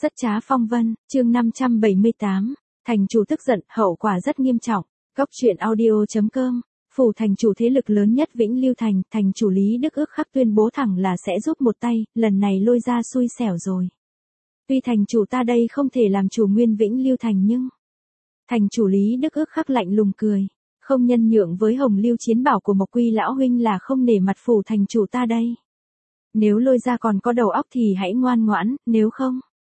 Rất trá phong vân, chương 578, thành chủ tức giận, hậu quả rất nghiêm trọng. Góc truyện audio.com, phủ thành chủ thế lực lớn nhất Vĩnh Lưu Thành, thành chủ Lý Đức ước khắc tuyên bố thẳng là sẽ giúp một tay, lần này lôi ra xui xẻo rồi. Tuy thành chủ ta đây không thể làm chủ nguyên Vĩnh Lưu Thành nhưng... Thành chủ Lý Đức ước khắc lạnh lùng cười, không nhân nhượng với Hồng Lưu chiến bảo của Mộc Quy lão huynh là không nể mặt phủ thành chủ ta đây. Nếu lôi ra còn có đầu óc thì hãy ngoan ngoãn, nếu không...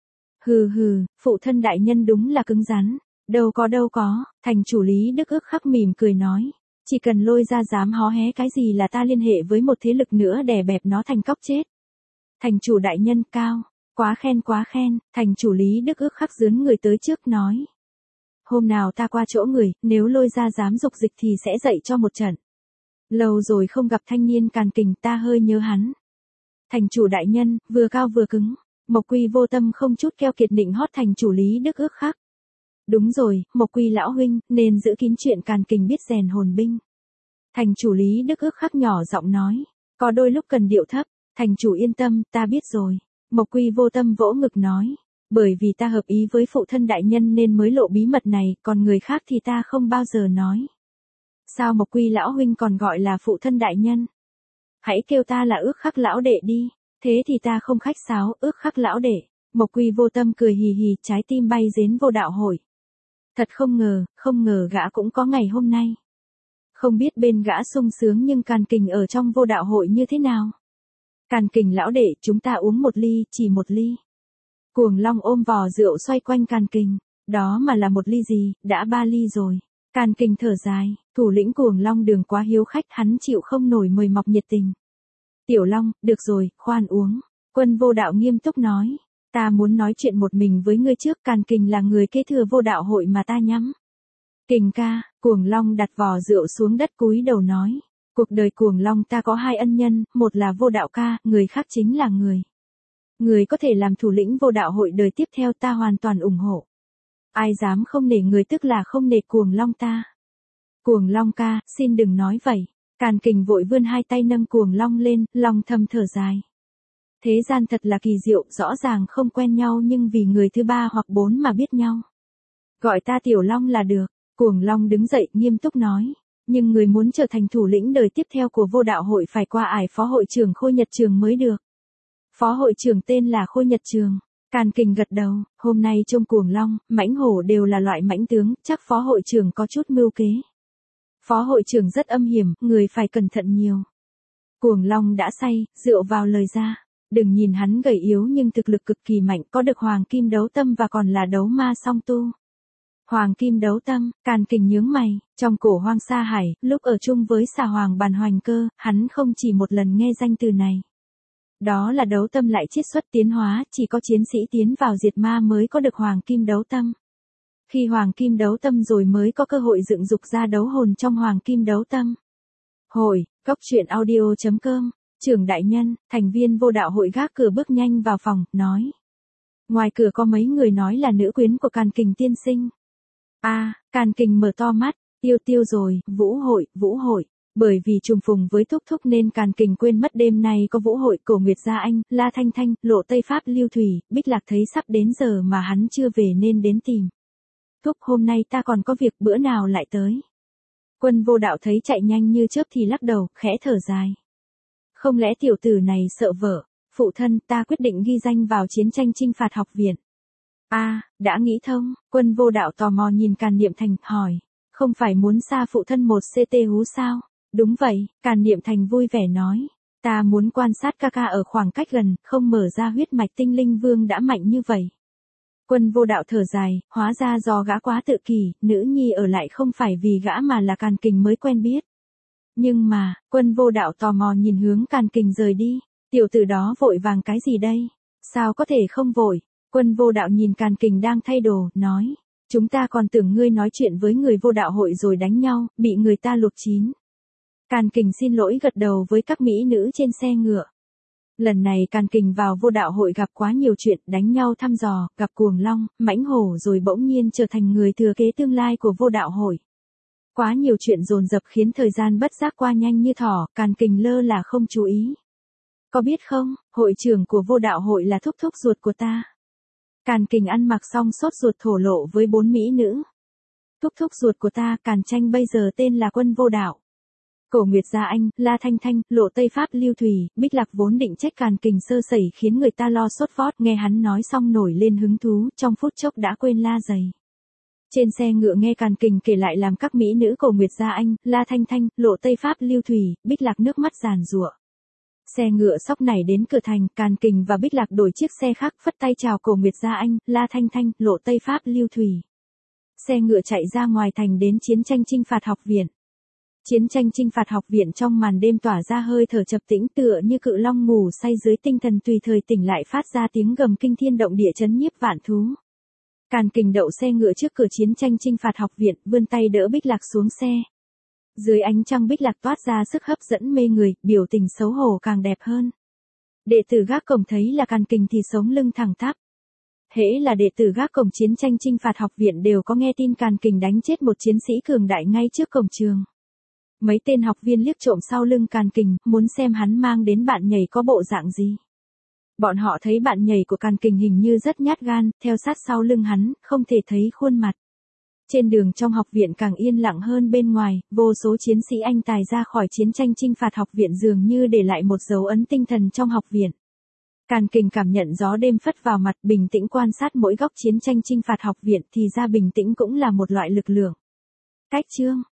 Hừ hừ, phụ thân đại nhân đúng là cứng rắn. Đâu có, thành chủ Lý Đức ước khắc mỉm cười nói. Chỉ cần lôi ra dám hó hé cái gì là ta liên hệ với một thế lực nữa đè bẹp nó thành cóc chết. Thành chủ đại nhân cao, quá khen, thành chủ Lý Đức ước khắc dướn người tới trước nói. Hôm nào ta qua chỗ người, nếu lôi ra dám dục dịch thì sẽ dạy cho một trận. Lâu rồi không gặp thanh niên càn kình ta hơi nhớ hắn. Thành chủ đại nhân, vừa cao vừa cứng. Mộc Quy vô tâm không chút keo kiệt nịnh hót thành chủ Lý Đức ước khắc. Đúng rồi, Mộc Quy lão huynh, nên giữ kín chuyện càn kình biết rèn hồn binh. Thành chủ Lý Đức ước khắc nhỏ giọng nói, có đôi lúc cần điệu thấp, thành chủ yên tâm, ta biết rồi. Mộc Quy vô tâm vỗ ngực nói, bởi vì ta hợp ý với phụ thân đại nhân nên mới lộ bí mật này, còn người khác thì ta không bao giờ nói. Sao Mộc Quy lão huynh còn gọi là phụ thân đại nhân? Hãy kêu ta là ước khắc lão đệ đi. Thế thì ta không khách sáo, ước khắc lão đệ. Mộc Quy vô tâm cười hì hì, trái tim bay đến vô đạo hội. Thật không ngờ gã cũng có ngày hôm nay. Không biết bên gã sung sướng nhưng càn kình ở trong vô đạo hội như thế nào. Càn kình lão đệ, chúng ta uống một ly, chỉ một ly. Cuồng Long ôm vò rượu xoay quanh càn kình. Đó mà là một ly gì, đã 3 ly rồi. Càn kình thở dài, thủ lĩnh Cuồng Long Đường quá hiếu khách, hắn chịu không nổi mời mọc nhiệt tình. Tiểu Long, được rồi, khoan uống. Quân vô đạo nghiêm túc nói. Ta muốn nói chuyện một mình với ngươi trước, càn kình là người kế thừa vô đạo hội mà ta nhắm. Kình ca, Cuồng Long đặt vò rượu xuống đất cúi đầu nói. Cuộc đời Cuồng Long ta có 2 ân nhân, một là vô đạo ca, người khác chính là người. Người có thể làm thủ lĩnh vô đạo hội đời tiếp theo ta hoàn toàn ủng hộ. Ai dám không nể người tức là không nể Cuồng Long ta. Cuồng Long ca, xin đừng nói vậy. Càn kình vội vươn 2 tay nâng Cuồng Long lên, lòng thầm thở dài. Thế gian thật là kỳ diệu, rõ ràng không quen nhau nhưng vì người thứ 3 hoặc 4 mà biết nhau. Gọi ta Tiểu Long là được. Cuồng Long đứng dậy nghiêm túc nói. Nhưng người muốn trở thành thủ lĩnh đời tiếp theo của vô đạo hội phải qua ải phó hội trưởng Khôi Nhật Trường mới được. Phó hội trưởng tên là Khôi Nhật Trường. Càn kình gật đầu, hôm nay trông Cuồng Long, Mãnh Hổ đều là loại mãnh tướng, chắc phó hội trưởng có chút mưu kế. Phó hội trưởng rất âm hiểm, người phải cẩn thận nhiều. Cuồng Long đã say, rượu vào lời ra. Đừng nhìn hắn gầy yếu nhưng thực lực cực kỳ mạnh, có được Hoàng Kim Đấu Tâm và còn là đấu ma song tu. Hoàng Kim Đấu Tâm, càn kình nhướng mày, trong cổ hoang sa hải, lúc ở chung với Xà Hoàng Bàn Hoành Cơ, hắn không chỉ một lần nghe danh từ này. Đó là đấu tâm lại chiết xuất tiến hóa, chỉ có chiến sĩ tiến vào diệt ma mới có được Hoàng Kim Đấu Tâm. Khi Hoàng Kim Đấu Tâm rồi mới có cơ hội dựng dục ra đấu hồn trong Hoàng Kim Đấu Tâm. Hồi, góc truyện audio.com, trưởng đại nhân, thành viên vô đạo hội gác cửa bước nhanh vào phòng, nói. Ngoài cửa có mấy người nói là nữ quyến của càn kình tiên sinh. Càn kình mở to mắt, tiêu rồi, vũ hội. Bởi vì trùng phùng với thúc thúc nên càn kình quên mất đêm nay có vũ hội. Cổ Nguyệt Gia Anh, La Thanh Thanh, Lộ Tây Pháp Lưu Thủy, Bích Lạc thấy sắp đến giờ mà hắn chưa về nên đến tìm. Thúc hôm nay ta còn có việc, bữa nào lại tới. Quân vô đạo thấy chạy nhanh như chớp thì lắc đầu, khẽ thở dài. Không lẽ tiểu tử này sợ vợ? Phụ thân, ta quyết định ghi danh vào chiến tranh chinh phạt học viện. Đã nghĩ thông. Quân vô đạo tò mò nhìn Càn Niệm Thành, hỏi. Không phải muốn xa phụ thân một CT hú sao? Đúng vậy, Càn Niệm Thành vui vẻ nói. Ta muốn quan sát ca ca ở khoảng cách gần, không mở ra huyết mạch tinh linh vương đã mạnh như vậy. Quân vô đạo thở dài, hóa ra do gã quá tự kỷ, nữ nhi ở lại không phải vì gã mà là càn kình mới quen biết. Nhưng mà, quân vô đạo tò mò nhìn hướng càn kình rời đi, tiểu tử đó vội vàng cái gì đây? Sao có thể không vội? Quân vô đạo nhìn càn kình đang thay đồ, nói. Chúng ta còn tưởng ngươi nói chuyện với người vô đạo hội rồi đánh nhau, bị người ta luộc chín. Càn kình xin lỗi gật đầu với các mỹ nữ trên xe ngựa. Lần này càn kình vào vô đạo hội gặp quá nhiều chuyện, đánh nhau thăm dò, gặp Cuồng Long, Mãnh Hổ rồi bỗng nhiên trở thành người thừa kế tương lai của vô đạo hội. Quá nhiều chuyện dồn dập khiến thời gian bất giác qua nhanh như thỏ, càn kình lơ là không chú ý. Có biết không, hội trưởng của vô đạo hội là thúc thúc ruột của ta. Càn Kình ăn mặc xong sốt ruột thổ lộ với 4 mỹ nữ. Thúc thúc ruột của ta, Càn Tranh bây giờ tên là Quân Vô Đạo. Cổ Nguyệt Gia Anh, La Thanh Thanh, Lộ Tây Pháp Lưu Thủy, Bích Lạc vốn định trách Càn Kình sơ sẩy khiến người ta lo sốt vót, nghe hắn nói xong nổi lên hứng thú, trong phút chốc đã quên la giày. Trên xe ngựa nghe Càn Kình kể lại làm các mỹ nữ Cổ Nguyệt Gia Anh, La Thanh Thanh, Lộ Tây Pháp Lưu Thủy, Bích Lạc nước mắt giàn giụa. Xe ngựa sóc nảy đến cửa thành, Càn Kình và Bích Lạc đổi chiếc xe khác, phất tay chào Cổ Nguyệt Gia Anh, La Thanh Thanh, Lộ Tây Pháp Lưu Thủy. Xe ngựa chạy ra ngoài thành đến chiến tranh chinh phạt học viện. Chiến tranh chinh phạt học viện trong màn đêm tỏa ra hơi thở chập tĩnh tựa như cự long ngủ say dưới tinh thần tùy thời tỉnh lại phát ra tiếng gầm kinh thiên động địa chấn nhiếp vạn thú. Càn Kình đậu xe ngựa trước cửa chiến tranh chinh phạt học viện, vươn tay đỡ Bích Lạc xuống xe. Dưới ánh trăng Bích Lạc toát ra sức hấp dẫn mê người, biểu tình xấu hổ càng đẹp hơn. Đệ tử gác cổng thấy là Càn Kình thì sống lưng thẳng tắp. Hễ là đệ tử gác cổng chiến tranh chinh phạt học viện đều có nghe tin Càn Kình đánh chết một chiến sĩ cường đại ngay trước cổng trường. Mấy tên học viên liếc trộm sau lưng Càn Kình, muốn xem hắn mang đến bạn nhảy có bộ dạng gì. Bọn họ thấy bạn nhảy của Càn Kình hình như rất nhát gan, theo sát sau lưng hắn, không thể thấy khuôn mặt. Trên đường trong học viện càng yên lặng hơn bên ngoài, vô số chiến sĩ anh tài ra khỏi chiến tranh chinh phạt học viện dường như để lại một dấu ấn tinh thần trong học viện. Càn Kình cảm nhận gió đêm phất vào mặt, bình tĩnh quan sát mỗi góc chiến tranh chinh phạt học viện thì ra bình tĩnh cũng là một loại lực lượng. Cách chương